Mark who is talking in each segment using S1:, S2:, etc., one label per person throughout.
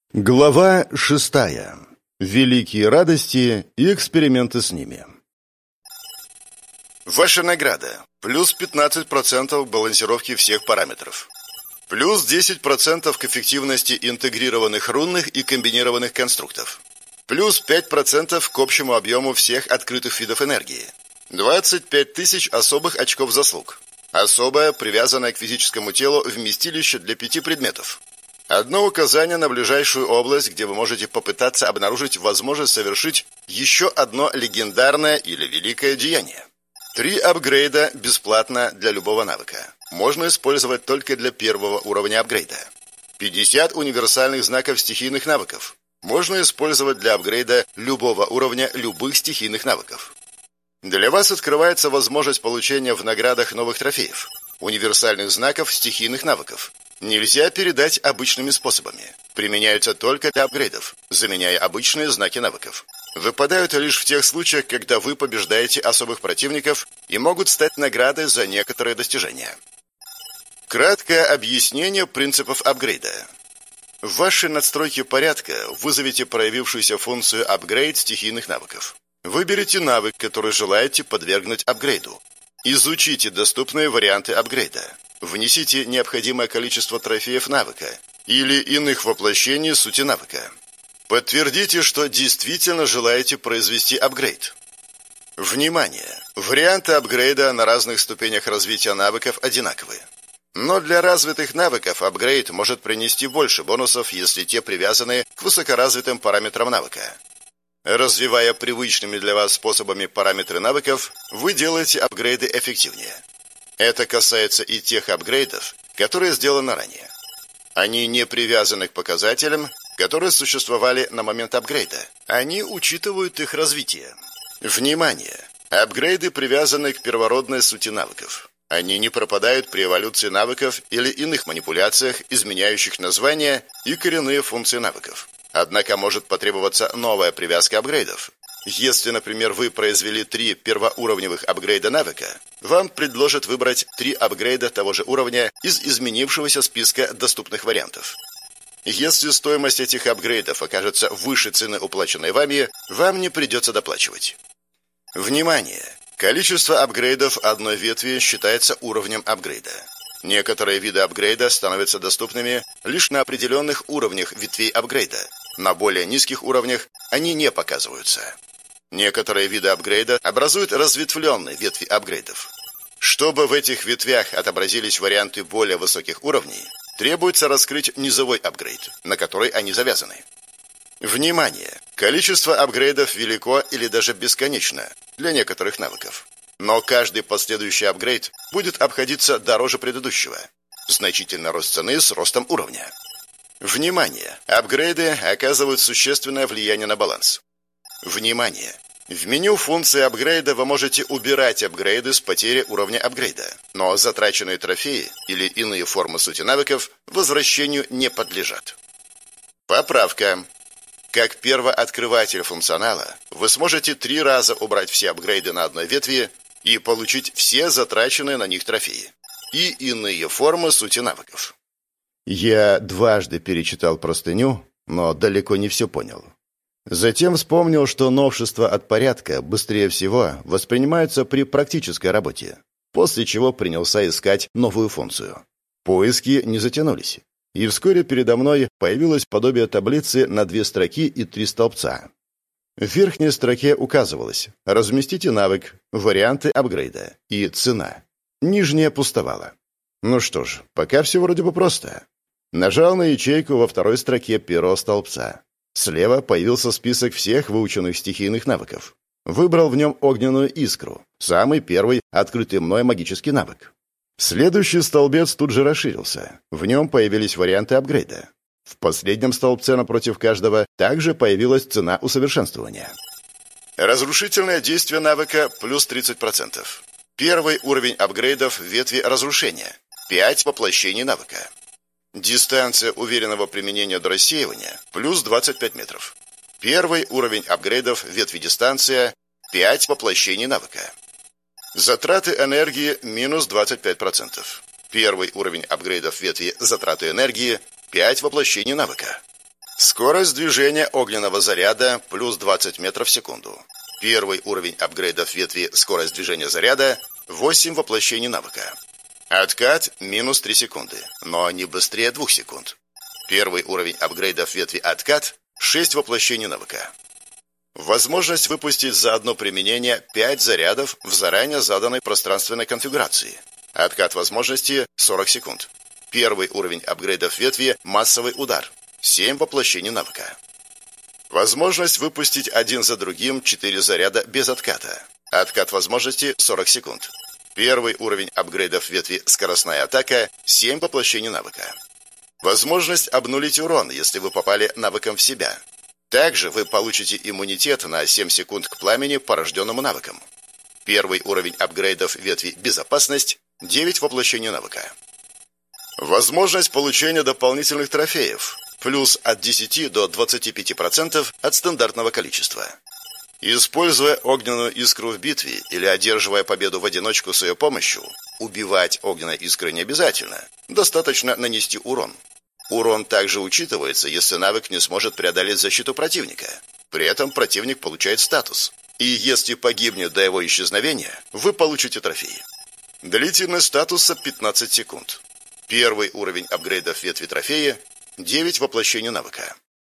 S1: Глава 6. Великие радости и эксперименты с ними. Ваша награда. Плюс 15% к балансировке всех параметров. Плюс 10% к эффективности интегрированных рунных и комбинированных конструктов. Плюс 5% к общему объему всех открытых видов энергии. 25 тысяч особых очков заслуг. Особое, привязанное к физическому телу, вместилище для 5 предметов. Одно указание на ближайшую область, где вы можете попытаться обнаружить возможность совершить еще одно легендарное или великое деяние. 3 апгрейда бесплатно для любого навыка. Можно использовать только для первого уровня апгрейда. 50 универсальных знаков стихийных навыков. Можно использовать для апгрейда любого уровня любых стихийных навыков. Для вас открывается возможность получения в наградах новых трофеев. Универсальных знаков стихийных навыков. Нельзя передать обычными способами. Применяются только для апгрейдов, заменяя обычные знаки навыков. Выпадают лишь в тех случаях, когда вы побеждаете особых противников и могут стать наградой за некоторые достижения. Краткое объяснение принципов апгрейда. В вашей надстройке порядка вызовите проявившуюся функцию апгрейд стихийных навыков. Выберите навык, который желаете подвергнуть апгрейду. Изучите доступные варианты апгрейда. Внесите необходимое количество трофеев навыка или иных воплощений сути навыка. Подтвердите, что действительно желаете произвести апгрейд. Внимание! Варианты апгрейда на разных ступенях развития навыков одинаковые. Но для развитых навыков апгрейд может принести больше бонусов, если те привязаны к высокоразвитым параметрам навыка. Развивая привычными для вас способами параметры навыков, вы делаете апгрейды эффективнее. Это касается и тех апгрейдов, которые сделаны ранее. Они не привязаны к показателям, которые существовали на момент апгрейда. Они учитывают их развитие. Внимание! Апгрейды привязаны к первородной сути навыков. Они не пропадают при эволюции навыков или иных манипуляциях, изменяющих названия и коренные функции навыков. Однако может потребоваться новая привязка апгрейдов. Если, например, вы произвели 3 первоуровневых апгрейда навыка, вам предложат выбрать 3 апгрейда того же уровня из изменившегося списка доступных вариантов. Если стоимость этих апгрейдов окажется выше цены, уплаченной вами, вам не придется доплачивать. Внимание! Количество апгрейдов одной ветви считается уровнем апгрейда. Некоторые виды апгрейда становятся доступными лишь на определенных уровнях ветвей апгрейда. На более низких уровнях они не показываются. Некоторые виды апгрейда образуют разветвленные ветви апгрейдов. Чтобы в этих ветвях отобразились варианты более высоких уровней, требуется раскрыть низовой апгрейд, на который они завязаны. Внимание! Количество апгрейдов велико или даже бесконечно для некоторых навыков. Но каждый последующий апгрейд будет обходиться дороже предыдущего. Значительный рост цены с ростом уровня. Внимание! Апгрейды оказывают существенное влияние на баланс. Внимание! В меню функции апгрейда вы можете убирать апгрейды с потери уровня апгрейда, но затраченные трофеи или иные формы сути навыков возвращению не подлежат. Поправка. Как первооткрыватель функционала, вы сможете 3 раза убрать все апгрейды на одной ветви и получить все затраченные на них трофеи и иные формы сути навыков. Я дважды перечитал простыню, но далеко не все понял. Затем вспомнил, что новшества от порядка быстрее всего воспринимаются при практической работе, после чего принялся искать новую функцию. Поиски не затянулись, и вскоре передо мной появилось подобие таблицы на 2 строки и 3 столбца. В верхней строке указывалось «Разместите навык», «Варианты апгрейда» и «Цена». Нижняя пустовала. Ну что ж, пока все вроде бы просто. Нажал на ячейку во второй строке первого столбца. Слева появился список всех выученных стихийных навыков. Выбрал в нем огненную искру, самый первый открытый мной магический навык. Следующий столбец тут же расширился. В нем появились варианты апгрейда. В последнем столбце напротив каждого также появилась цена усовершенствования. Разрушительное действие навыка плюс 30%. Первый уровень апгрейдов в ветви разрушения. 5 воплощений навыка. Дистанция уверенного применения до рассеивания плюс 25 метров. Первый уровень апгрейдов в ветви дистанция 5 воплощений навыка. Затраты энергии минус 25%. Первый уровень апгрейдов в ветви затраты энергии 5 воплощений навыка. Скорость движения огненного заряда плюс 20 метров в секунду. Первый уровень апгрейдов ветви «Скорость движения заряда» 8 воплощений навыка. Откат минус 3 секунды, но не быстрее 2 секунд. Первый уровень апгрейдов ветви «Откат» 6 воплощений навыка. Возможность выпустить за одно применение 5 зарядов в заранее заданной пространственной конфигурации. Откат возможности 40 секунд. Первый уровень апгрейдов ветви «Массовый удар» 7 воплощений навыка. Возможность выпустить один за другим 4 заряда без отката. Откат возможности 40 секунд. Первый уровень апгрейдов ветви «Скоростная атака» 7 воплощений навыка. Возможность обнулить урон, если вы попали навыком в себя. Также вы получите иммунитет на 7 секунд к пламени, порожденному навыком. Первый уровень апгрейдов ветви «Безопасность» 9 воплощений навыка. Возможность получения дополнительных трофеев. Плюс от 10 до 25% от стандартного количества. Используя огненную искру в битве или одерживая победу в одиночку с ее помощью, убивать огненной искрой не обязательно. Достаточно нанести урон. Урон также учитывается, если навык не сможет преодолеть защиту противника. При этом противник получает статус. И если погибнет до его исчезновения, вы получите трофей. Длительность статуса 15 секунд. Первый уровень апгрейдов ветви трофея 9 воплощений навыка.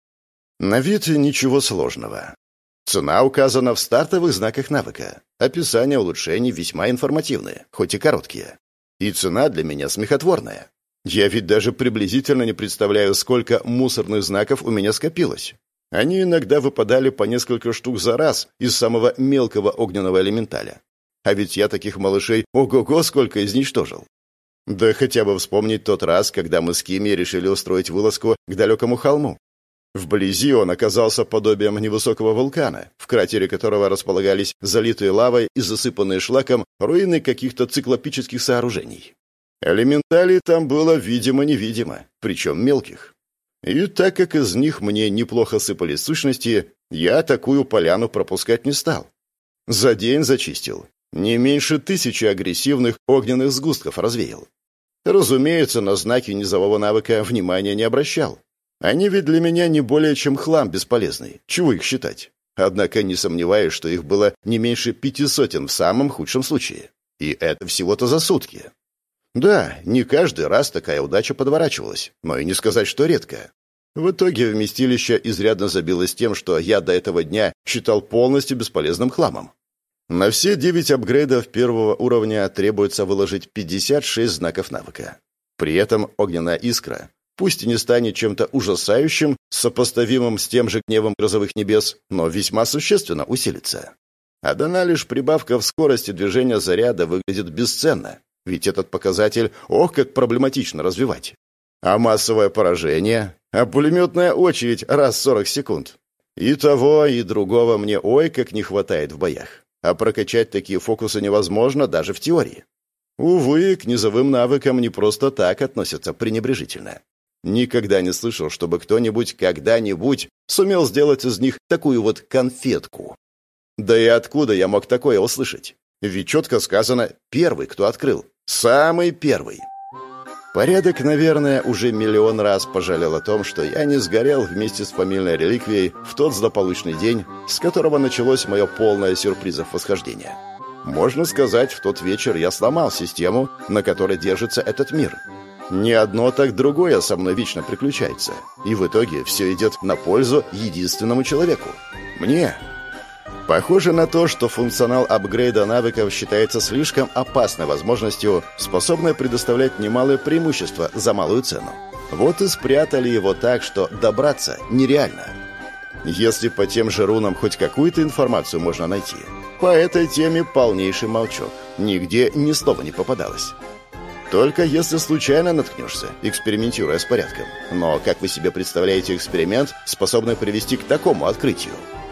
S1: На вид ничего сложного. Цена указана в стартовых знаках навыка. Описание улучшений весьма информативные, хоть и короткие. И цена для меня смехотворная. Я ведь даже приблизительно не представляю, сколько мусорных знаков у меня скопилось. Они иногда выпадали по несколько штук за раз из самого мелкого огненного элементаля. А ведь я таких малышей ого-го сколько изничтожил. Да хотя бы вспомнить тот раз, когда мы с Кими решили устроить вылазку к далекому холму. Вблизи он оказался подобием невысокого вулкана, в кратере которого располагались залитые лавой и засыпанные шлаком руины каких-то циклопических сооружений. Элементалей там было видимо-невидимо, причем мелких. И так как из них мне неплохо сыпались сущности, я такую поляну пропускать не стал. За день зачистил. Не меньше 1000 агрессивных огненных сгустков развеял. Разумеется, на знаки низового навыка внимания не обращал. Они ведь для меня не более чем хлам бесполезный. Чего их считать? Однако не сомневаюсь, что их было не меньше 500 в самом худшем случае. И это всего-то за сутки. Да, не каждый раз такая удача подворачивалась, но и не сказать, что редко. В итоге вместилище изрядно забилось тем, что я до этого дня считал полностью бесполезным хламом. На все 9 апгрейдов первого уровня требуется выложить 56 знаков навыка. При этом огненная искра, пусть и не станет чем-то ужасающим, сопоставимым с тем же гневом грозовых небес, но весьма существенно усилится. А дана лишь прибавка в скорости движения заряда выглядит бесценно, ведь этот показатель ох как проблематично развивать. А массовое поражение, а пулеметная очередь раз в 40 секунд. И того, и другого мне ой как не хватает в боях. А прокачать такие фокусы невозможно даже в теории. Увы, к низовым навыкам не просто так относятся пренебрежительно. Никогда не слышал, чтобы кто-нибудь когда-нибудь сумел сделать из них такую вот конфетку. Да и откуда я мог такое услышать? Ведь четко сказано «первый, кто открыл». Самый первый. Порядок, наверное, уже миллион раз пожалел о том, что я не сгорел вместе с фамильной реликвией в тот злополучный день, с которого началось мое полное сюрпризов восхождение. Можно сказать, в тот вечер я сломал систему, на которой держится этот мир. Не одно, так другое со мной вечно приключается. И в итоге все идет на пользу единственному человеку. Мне. Похоже на то, что функционал апгрейда навыков считается слишком опасной возможностью, способной предоставлять немалое преимущество за малую цену. Вот и спрятали его так, что добраться нереально. Если по тем же рунам хоть какую-то информацию можно найти, по этой теме полнейший молчок. Нигде ни слова не попадалось. Только если случайно наткнешься, экспериментируя с порядком. Но как вы себе представляете эксперимент, способный привести к такому открытию?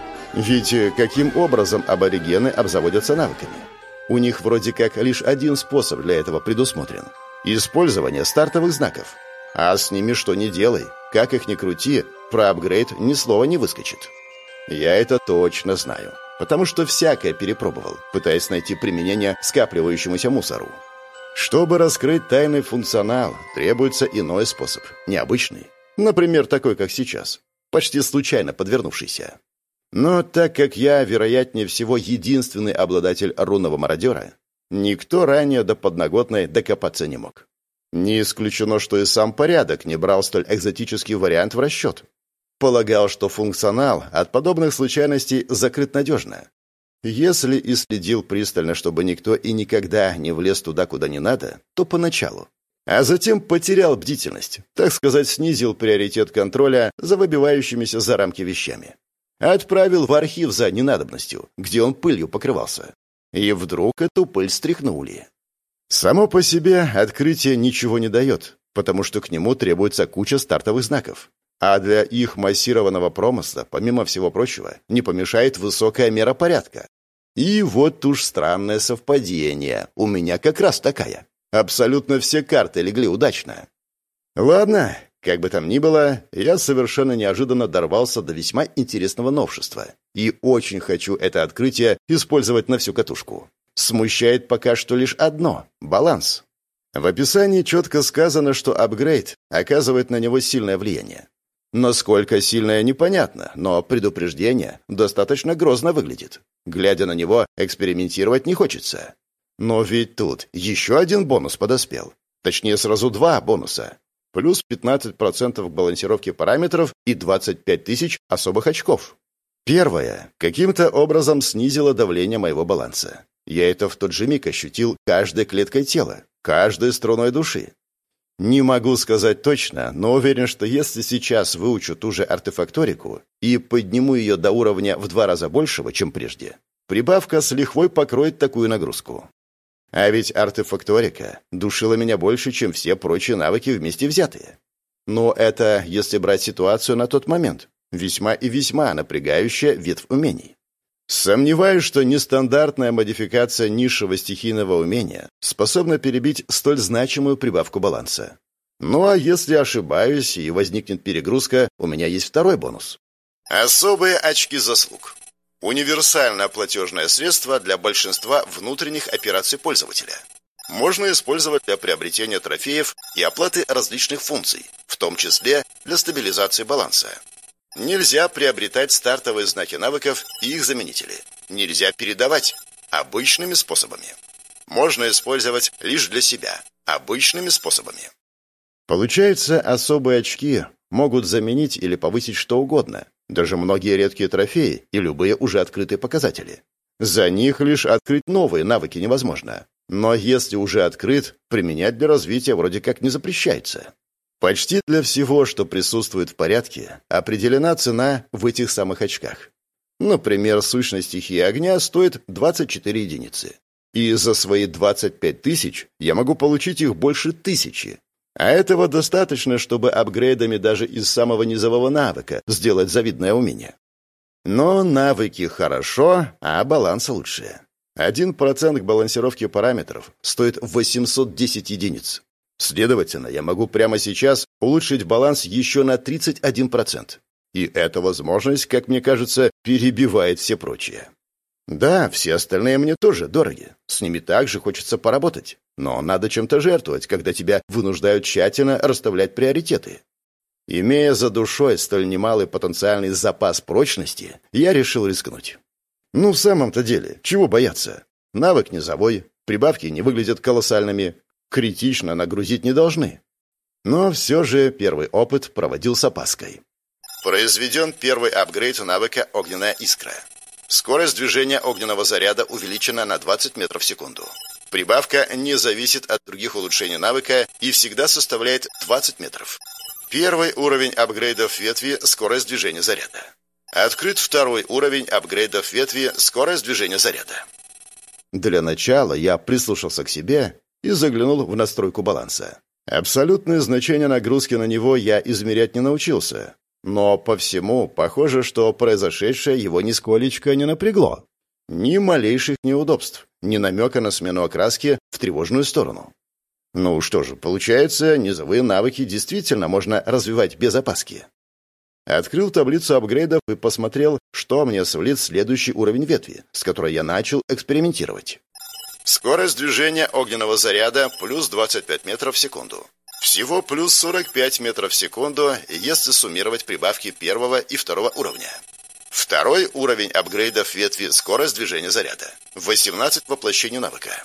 S1: Ведь каким образом аборигены обзаводятся навыками? У них вроде как лишь один способ для этого предусмотрен – использование стартовых знаков. А с ними что ни делай, как их ни крути, про апгрейд ни слова не выскочит. Я это точно знаю, потому что всякое перепробовал, пытаясь найти применение скапливающемуся мусору. Чтобы раскрыть тайный функционал, требуется иной способ, необычный. Например, такой, как сейчас. почти случайно подвернувшийся. Но так как я, вероятнее всего, единственный обладатель рунного мародера, никто ранее до подноготной докопаться не мог. Не исключено, что и сам порядок не брал столь экзотический вариант в расчет. Полагал, что функционал от подобных случайностей закрыт надежно. Если и следил пристально, чтобы никто и никогда не влез туда, куда не надо, то поначалу. А затем потерял бдительность, так сказать, снизил приоритет контроля за выбивающимися за рамки вещами. Отправил в архив за ненадобностью, где он пылью покрывался. И вдруг эту пыль стряхнули. Само по себе открытие ничего не дает, потому что к нему требуется куча стартовых знаков. А для их массированного промысла, помимо всего прочего, не помешает высокая мера порядка. И вот уж странное совпадение. У меня как раз такая. Абсолютно все карты легли удачно. Ладно, как бы там ни было, я совершенно неожиданно дорвался до весьма интересного новшества. И очень хочу это открытие использовать на всю катушку. Смущает пока что лишь одно – баланс. В описании четко сказано, что апгрейд оказывает на него сильное влияние. Насколько сильное, непонятно, но предупреждение достаточно грозно выглядит. Глядя на него, экспериментировать не хочется. Но ведь тут еще один бонус подоспел. Точнее, сразу два бонуса. Плюс 15% к балансировке параметров и 25 тысяч особых очков. Первое. Каким-то образом снизило давление моего баланса. Я это в тот же миг ощутил каждой клеткой тела, каждой струной души. Не могу сказать точно, но уверен, что если сейчас выучу ту же артефакторику и подниму ее до уровня в 2 раза большего, чем прежде, прибавка с лихвой покроет такую нагрузку. А ведь артефакторика душила меня больше, чем все прочие навыки вместе взятые. Но это, если брать ситуацию на тот момент, весьма и весьма напрягающая ветвь умений. Сомневаюсь, что нестандартная модификация низшего стихийного умения способна перебить столь значимую прибавку баланса. Ну а если ошибаюсь и возникнет перегрузка, у меня есть второй бонус. Особые очки заслуг. Универсальное платежное средство для большинства внутренних операций пользователя. Можно использовать для приобретения трофеев и оплаты различных функций, в том числе для стабилизации баланса. Нельзя приобретать стартовые знаки навыков и их заменители. Нельзя передавать обычными способами. Можно использовать лишь для себя, обычными способами. Получается, особые очки могут заменить или повысить что угодно, даже многие редкие трофеи и любые уже открытые показатели. За них лишь открыть новые навыки невозможно. Но если уже открыт, применять для развития вроде как не запрещается. Почти для всего, что присутствует в порядке, определена цена в этих самых очках. Например, сущность стихии огня стоит 24 единицы. И за свои 25 тысяч я могу получить их больше 1000. А этого достаточно, чтобы апгрейдами даже из самого низового навыка сделать завидное умение. Но навыки хорошо, а баланс лучше. 1% к балансировке параметров стоит 810 единиц. Следовательно, я могу прямо сейчас улучшить баланс еще на 31%. И эта возможность, как мне кажется, перебивает все прочие. Да, все остальные мне тоже дороги. С ними также хочется поработать. Но надо чем-то жертвовать, когда тебя вынуждают тщательно расставлять приоритеты. Имея за душой столь немалый потенциальный запас прочности, я решил рискнуть. Ну, в самом-то деле, чего бояться? Навык низовой, прибавки не выглядят колоссальными, критично нагрузить не должны. Но все же первый опыт проводил с опаской. Произведен первый апгрейд навыка «Огненная искра». Скорость движения огненного заряда увеличена на 20 метров в секунду. Прибавка не зависит от других улучшений навыка и всегда составляет 20 метров. Первый уровень апгрейдов ветви «Скорость движения заряда». Открыт второй уровень апгрейдов ветви «Скорость движения заряда». Для начала я прислушался к себе и заглянул в настройку баланса. Абсолютное значение нагрузки на него я измерять не научился. Но по всему похоже, что произошедшее его нисколечко не напрягло. Ни малейших неудобств, ни намека на смену окраски в тревожную сторону. Ну что же, получается, низовые навыки действительно можно развивать без опаски. Открыл таблицу апгрейдов и посмотрел, что мне сулит следующий уровень ветви, с которой я начал экспериментировать. Скорость движения огненного заряда плюс 25 метров в секунду. Всего плюс 45 метров в секунду, если суммировать прибавки первого и второго уровня. Второй уровень апгрейдов ветви «Скорость движения заряда». 18 воплощений навыка.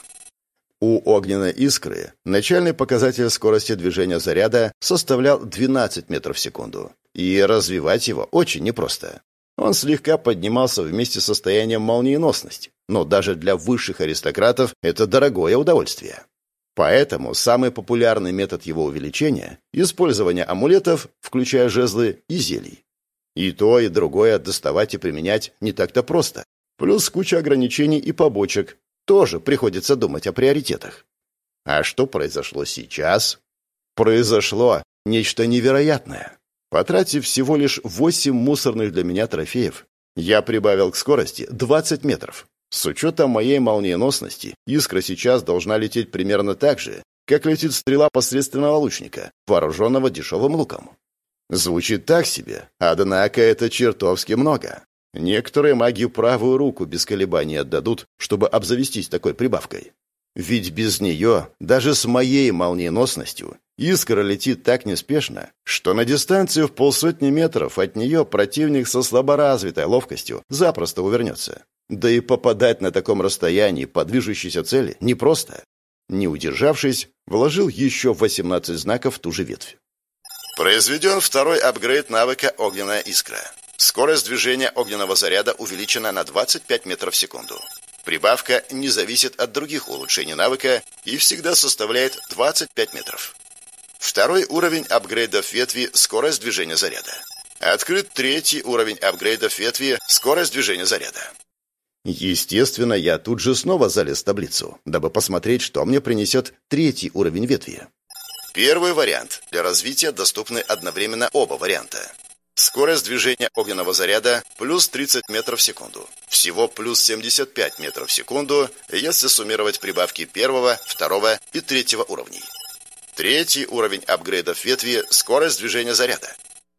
S1: У огненной искры начальный показатель скорости движения заряда составлял 12 метров в секунду. И развивать его очень непросто. Он слегка поднимался вместе с состоянием молниеносности, но даже для высших аристократов это дорогое удовольствие. Поэтому самый популярный метод его увеличения – использование амулетов, включая жезлы и зелий. И то, и другое доставать и применять не так-то просто. Плюс куча ограничений и побочек. Тоже приходится думать о приоритетах. А что произошло сейчас? Произошло нечто невероятное. Потратив всего лишь 8 мусорных для меня трофеев, я прибавил к скорости 20 метров. С учетом моей молниеносности, искра сейчас должна лететь примерно так же, как летит стрела посредственного лучника, вооруженного дешевым луком. Звучит так себе, однако это чертовски много. Некоторые маги правую руку без колебаний отдадут, чтобы обзавестись такой прибавкой. Ведь без нее, даже с моей молниеносностью, искра летит так неспешно, что на дистанцию в 50 метров от нее противник со слаборазвитой ловкостью запросто увернется. Да и попадать на таком расстоянии по движущейся цели непросто. Не удержавшись, вложил еще 18 знаков в ту же ветвь. Произведен второй апгрейд навыка «Огненная искра». Скорость движения огненного заряда увеличена на 25 метров в секунду. Прибавка не зависит от других улучшений навыка и всегда составляет 25 метров. Второй уровень апгрейдов ветви «Скорость движения заряда». Открыт третий уровень апгрейдов ветви «Скорость движения заряда». Естественно, я тут же снова залез в таблицу, дабы посмотреть, что мне принесет третий уровень ветви. Первый вариант. Для развития доступны одновременно оба варианта. Скорость движения огненного заряда плюс 30 метров в секунду. Всего плюс 75 метров в секунду, если суммировать прибавки первого, второго и третьего уровней. Третий уровень апгрейдов ветви – скорость движения заряда.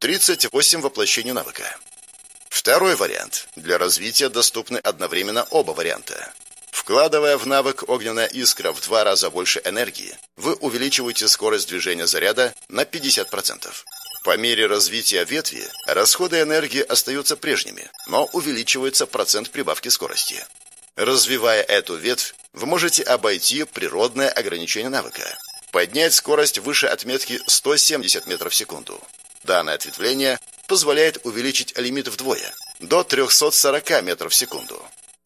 S1: 38 воплощений навыка. Второй вариант. Для развития доступны одновременно оба варианта. Вкладывая в навык «Огненная искра» в 2 раза больше энергии, вы увеличиваете скорость движения заряда на 50%. По мере развития ветви расходы энергии остаются прежними, но увеличивается процент прибавки скорости. Развивая эту ветвь, вы можете обойти природное ограничение навыка. Поднять скорость выше отметки 170 метров в секунду. Данное ответвление позволяет увеличить лимит вдвое, до 340 метров в секунду.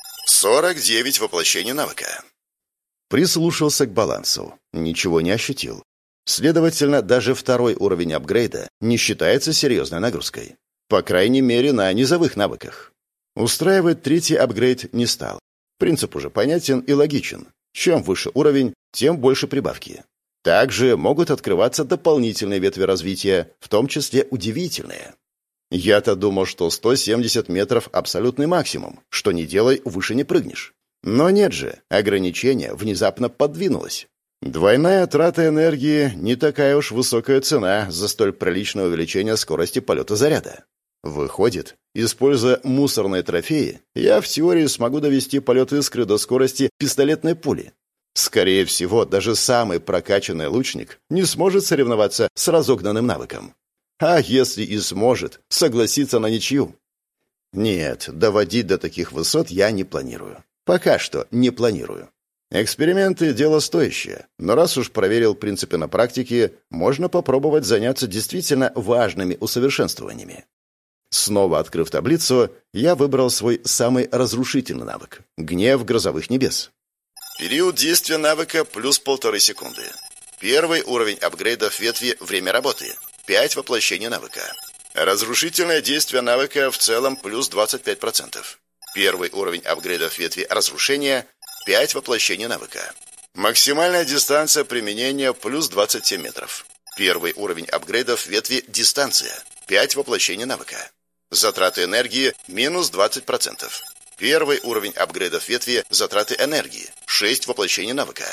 S1: 49 воплощений навыка. Прислушался к балансу. Ничего не ощутил. Следовательно, даже второй уровень апгрейда не считается серьезной нагрузкой. По крайней мере, на низовых навыках. Устраивать третий апгрейд не стал. Принцип уже понятен и логичен. Чем выше уровень, тем больше прибавки. Также могут открываться дополнительные ветви развития, в том числе удивительные. Я-то думал, что 170 метров – абсолютный максимум, что не делай, выше не прыгнешь. Но нет же, ограничение внезапно подвинулось. Двойная трата энергии – не такая уж высокая цена за столь приличное увеличение скорости полета заряда. Выходит, используя мусорные трофеи, я в теории смогу довести полет искры до скорости пистолетной пули. Скорее всего, даже самый прокачанный лучник не сможет соревноваться с разогнанным навыком. А если и сможет, согласиться на ничью? Нет, доводить до таких высот я не планирую. Пока что не планирую. Эксперименты – дело стоящее, но раз уж проверил принципы на практике, можно попробовать заняться действительно важными усовершенствованиями. Снова открыв таблицу, я выбрал свой самый разрушительный навык – гнев грозовых небес. Период действия навыка плюс 1,5 секунды. Первый уровень апгрейдов ветви «Время работы» – 5 воплощений навыка. Разрушительное действие навыка в целом плюс 25%. Первый уровень апгрейдов ветви «Разрушение» – 5 воплощений навыка. Максимальная дистанция применения плюс 27 метров. Первый уровень апгрейдов ветви «Дистанция» – 5 воплощений навыка. Затраты энергии минус 20%. Первый уровень апгрейдов ветви «Затраты энергии» – 6 воплощений навыка.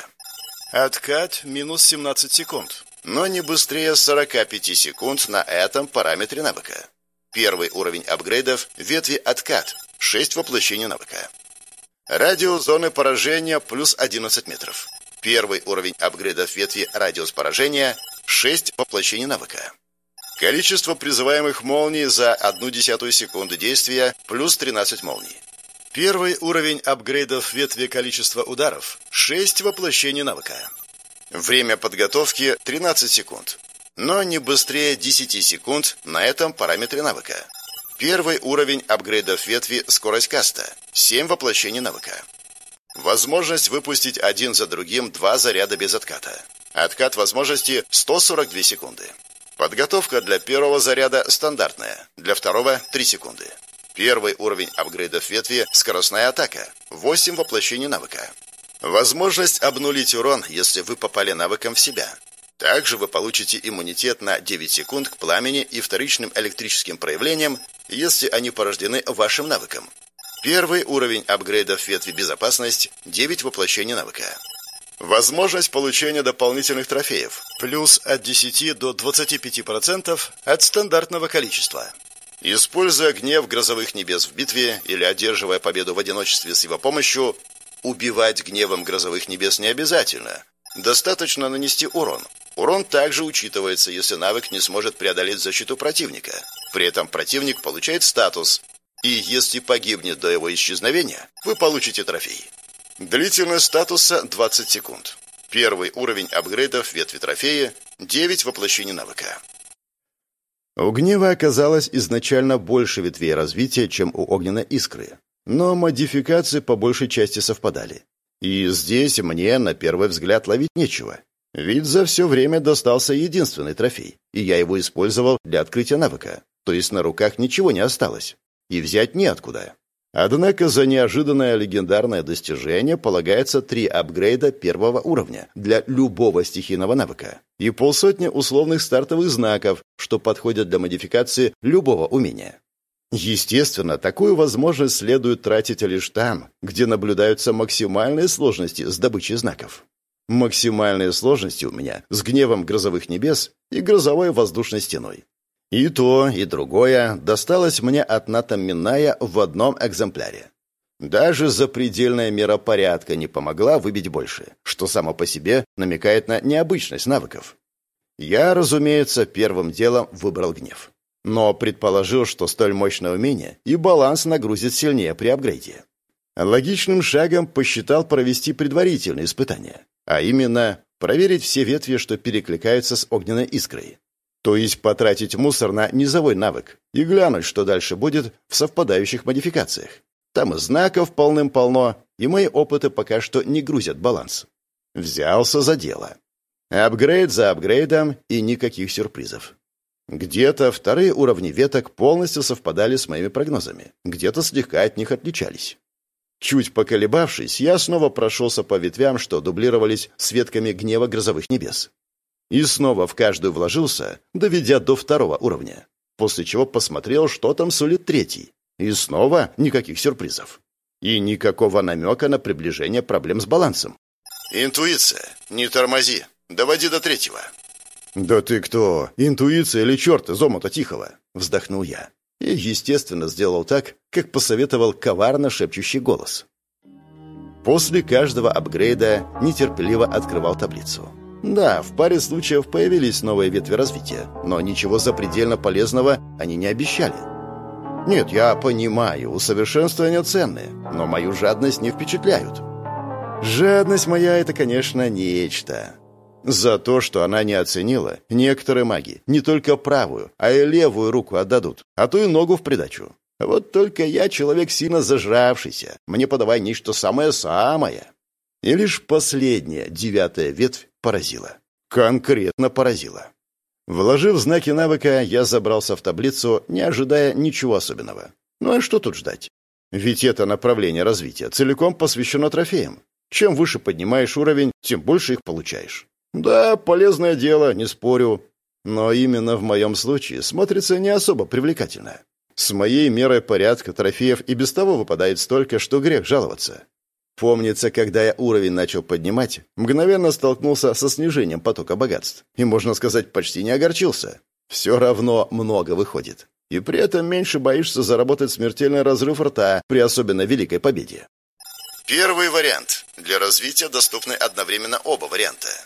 S1: Откат минус 17 секунд, но не быстрее 45 секунд на этом параметре навыка. Первый уровень апгрейдов ветви «Откат» – 6 воплощений навыка. Радиус зоны поражения плюс 11 метров. Первый уровень апгрейдов ветви «Радиус поражения» – 6 воплощений навыка. Количество призываемых молний за 0,1 секунды действия плюс 13 молний. Первый уровень апгрейдов ветви количества ударов – 6 воплощений навыка. Время подготовки – 13 секунд, но не быстрее 10 секунд на этом параметре навыка. Первый уровень апгрейдов ветви скорость каста – 7 воплощений навыка. Возможность выпустить один за другим 2 заряда без отката. Откат возможности – 142 секунды. Подготовка для первого заряда стандартная, для второго – 3 секунды. Первый уровень апгрейдов ветви – скоростная атака, 8 воплощений навыка. Возможность обнулить урон, если вы попали навыком в себя. Также вы получите иммунитет на 9 секунд к пламени и вторичным электрическим проявлениям, если они порождены вашим навыком. Первый уровень апгрейдов ветви безопасность – 9 воплощений навыка. Возможность получения дополнительных трофеев – плюс от 10 до 25% от стандартного количества. Используя гнев грозовых небес в битве или одерживая победу в одиночестве с его помощью, убивать гневом грозовых небес не обязательно. Достаточно нанести урон. Урон также учитывается, если навык не сможет преодолеть защиту противника. При этом противник получает статус, и если погибнет до его исчезновения, вы получите трофей. Длительность статуса 20 секунд. Первый уровень апгрейдов ветви трофея – 9 воплощений навыка. У гнева оказалось изначально больше ветвей развития, чем у огненной искры. Но модификации по большей части совпадали. И здесь мне, на первый взгляд, ловить нечего. Ведь за все время достался единственный трофей, и я его использовал для открытия навыка. То есть на руках ничего не осталось. И взять неоткуда. Однако за неожиданное легендарное достижение полагается 3 апгрейда первого уровня для любого стихийного навыка и 50 условных стартовых знаков, что подходят для модификации любого умения. Естественно, такую возможность следует тратить лишь там, где наблюдаются максимальные сложности с добычей знаков. Максимальные сложности у меня с гневом грозовых небес и грозовой воздушной стеной. И то, и другое досталось мне от Ната Миная в одном экземпляре. Даже запредельная мера порядка не помогла выбить больше, что само по себе намекает на необычность навыков. Я, разумеется, первым делом выбрал гнев. Но предположил, что столь мощное умение и баланс нагрузит сильнее при апгрейде. Логичным шагом посчитал провести предварительные испытания, а именно проверить все ветви, что перекликаются с огненной искрой. То есть потратить мусор на низовой навык и глянуть, что дальше будет в совпадающих модификациях. Там и знаков полным-полно, и мои опыты пока что не грузят баланс. Взялся за дело. Апгрейд за апгрейдом и никаких сюрпризов. Где-то вторые уровни веток полностью совпадали с моими прогнозами, где-то слегка от них отличались. Чуть поколебавшись, я снова прошелся по ветвям, что дублировались с ветками гнева грозовых небес. И снова в каждую вложился, доведя до 2 уровня, после чего посмотрел, что там сулит 3. И снова никаких сюрпризов. И никакого намека на приближение проблем с балансом. «Интуиция. Не тормози. Доводи до 3». «Да ты кто? Интуиция или черт из омута тихого?» — вздохнул я. И, естественно, сделал так, как посоветовал коварно шепчущий голос. После каждого апгрейда нетерпеливо открывал таблицу. Да, в паре случаев появились новые ветви развития, но ничего запредельно полезного они не обещали. Нет, я понимаю, усовершенствования ценные, но мою жадность не впечатляют. Жадность моя — это, конечно, нечто. За то, что она не оценила, некоторые маги не только правую, а и левую руку отдадут, а то и ногу в придачу. Вот только я человек сильно зажравшийся, мне подавай нечто самое-самое. И лишь последняя, 9-я ветвь поразила. Конкретно поразила. Вложив знаки навыка, я забрался в таблицу, не ожидая ничего особенного. Ну а что тут ждать? Ведь это направление развития целиком посвящено трофеям. Чем выше поднимаешь уровень, тем больше их получаешь. Да, полезное дело, не спорю. Но именно в моем случае смотрится не особо привлекательно. С моей мерой порядка трофеев и без того выпадает столько, что грех жаловаться. Помнится, когда я уровень начал поднимать, мгновенно столкнулся со снижением потока богатств. И, можно сказать, почти не огорчился. Все равно много выходит. И при этом меньше боишься заработать смертельный разрыв рта при особенно великой победе. Первый вариант. Для развития доступны одновременно оба варианта.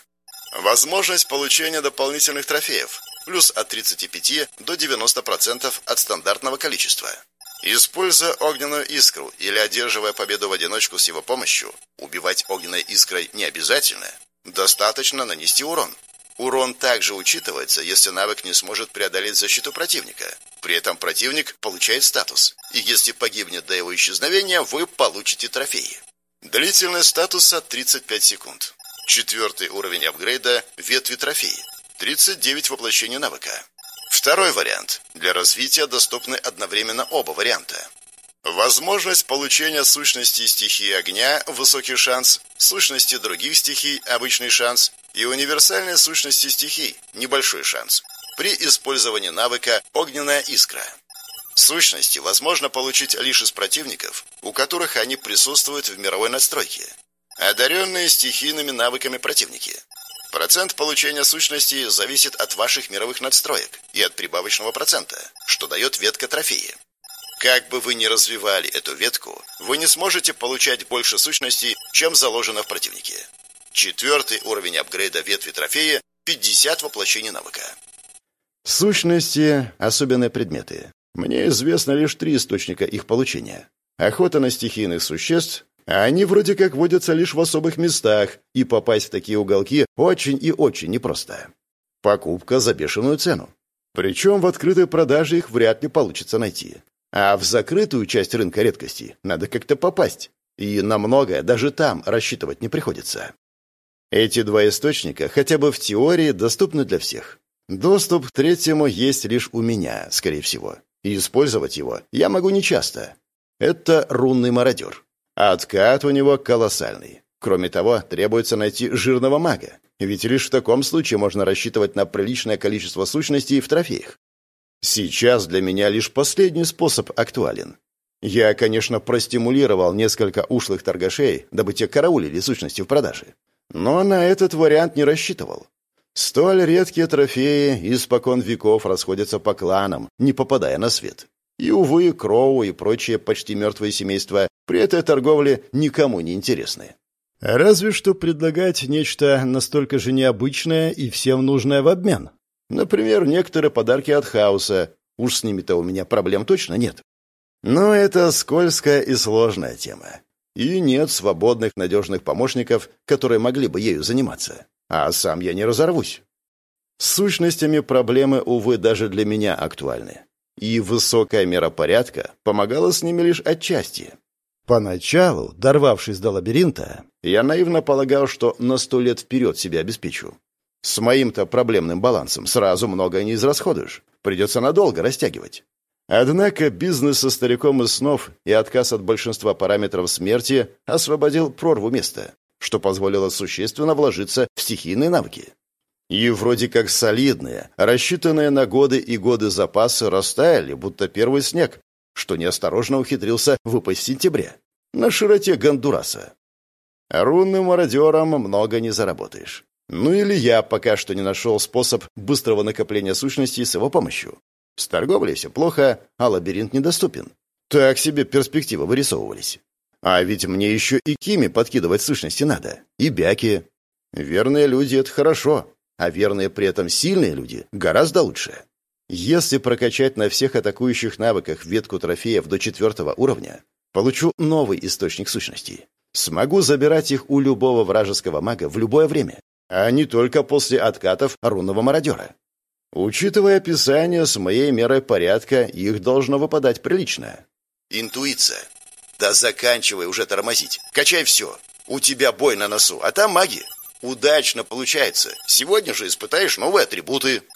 S1: Возможность получения дополнительных трофеев. Плюс от 35 до 90% от стандартного количества. Используя огненную искру или одерживая победу в одиночку с его помощью, убивать огненной искрой не обязательно. Достаточно нанести урон. Урон также учитывается, если навык не сможет преодолеть защиту противника. При этом противник получает статус. И если погибнет до его исчезновения, вы получите трофеи. Длительность статуса 35 секунд. 4 уровень апгрейда ветви трофеи. 39 воплощений навыка. Второй вариант. Для развития доступны одновременно оба варианта. Возможность получения сущности стихии огня – высокий шанс, сущности других стихий – обычный шанс и универсальной сущности стихий – небольшой шанс. При использовании навыка «Огненная искра». Сущности возможно получить лишь из противников, у которых они присутствуют в мировой надстройке. Одаренные стихийными навыками противники. Процент получения сущностей зависит от ваших мировых надстроек и от прибавочного процента, что дает ветка трофеи. Как бы вы ни развивали эту ветку, вы не сможете получать больше сущностей, чем заложено в противнике. 4 уровень апгрейда ветви трофеи – 50 воплощений навыка. Сущности – особенные предметы. Мне известно лишь 3 источника их получения. Охота на стихийных существ, а они вроде как водятся лишь в особых местах, и попасть в такие уголки очень и очень непросто. Покупка за бешеную цену. Причем в открытой продаже их вряд ли получится найти. А в закрытую часть рынка редкостей надо как-то попасть. И на многое даже там рассчитывать не приходится. Эти 2 источника хотя бы в теории доступны для всех. Доступ к третьему есть лишь у меня, скорее всего. И использовать его я могу нечасто. Это рунный мародер. Откат у него колоссальный. Кроме того, требуется найти жирного мага. Ведь лишь в таком случае можно рассчитывать на приличное количество сущностей в трофеях. Сейчас для меня лишь последний способ актуален. Я, конечно, простимулировал несколько ушлых торгашей, дабы те караулили сущности в продаже. Но на этот вариант не рассчитывал. Столь редкие трофеи испокон веков расходятся по кланам, не попадая на свет. И, увы, Кроу и прочие почти мертвые семейства при этой торговле никому не интересны. Разве что предлагать нечто настолько же необычное и всем нужное в обмен. Например, некоторые подарки от хаоса. Уж с ними-то у меня проблем точно нет. Но это скользкая и сложная тема. И нет свободных надежных помощников, которые могли бы ею заниматься. А сам я не разорвусь. С сущностями проблемы, увы, даже для меня актуальны. И высокая мера порядка помогала с ними лишь отчасти. Поначалу, дорвавшись до лабиринта, я наивно полагал, что на 100 лет вперед себя обеспечу. С моим-то проблемным балансом сразу многое не израсходуешь. Придется надолго растягивать. Однако бизнес со стариком из снов и отказ от большинства параметров смерти освободил прорву места, что позволило существенно вложиться в стихийные навыки. И вроде как солидные, рассчитанные на годы и годы запасы растаяли, будто первый снег, что неосторожно ухитрился выпасть в сентябре, на широте Гондураса. Рунным мародером много не заработаешь. Ну или я пока что не нашел способ быстрого накопления сущностей с его помощью. С торговлей все плохо, а лабиринт недоступен. Так себе перспективы вырисовывались. А ведь мне еще и кими подкидывать сущности надо, и бяки. Верные люди — это хорошо, а верные при этом сильные люди гораздо лучше. Если прокачать на всех атакующих навыках ветку трофеев до 4 уровня, получу новый источник сущностей. Смогу забирать их у любого вражеского мага в любое время, а не только после откатов рунного мародера. Учитывая описание с моей мерой порядка, их должно выпадать прилично. Интуиция. Да заканчивай уже тормозить. Качай все. У тебя бой на носу, а там маги. Удачно получается. Сегодня же испытаешь новые атрибуты.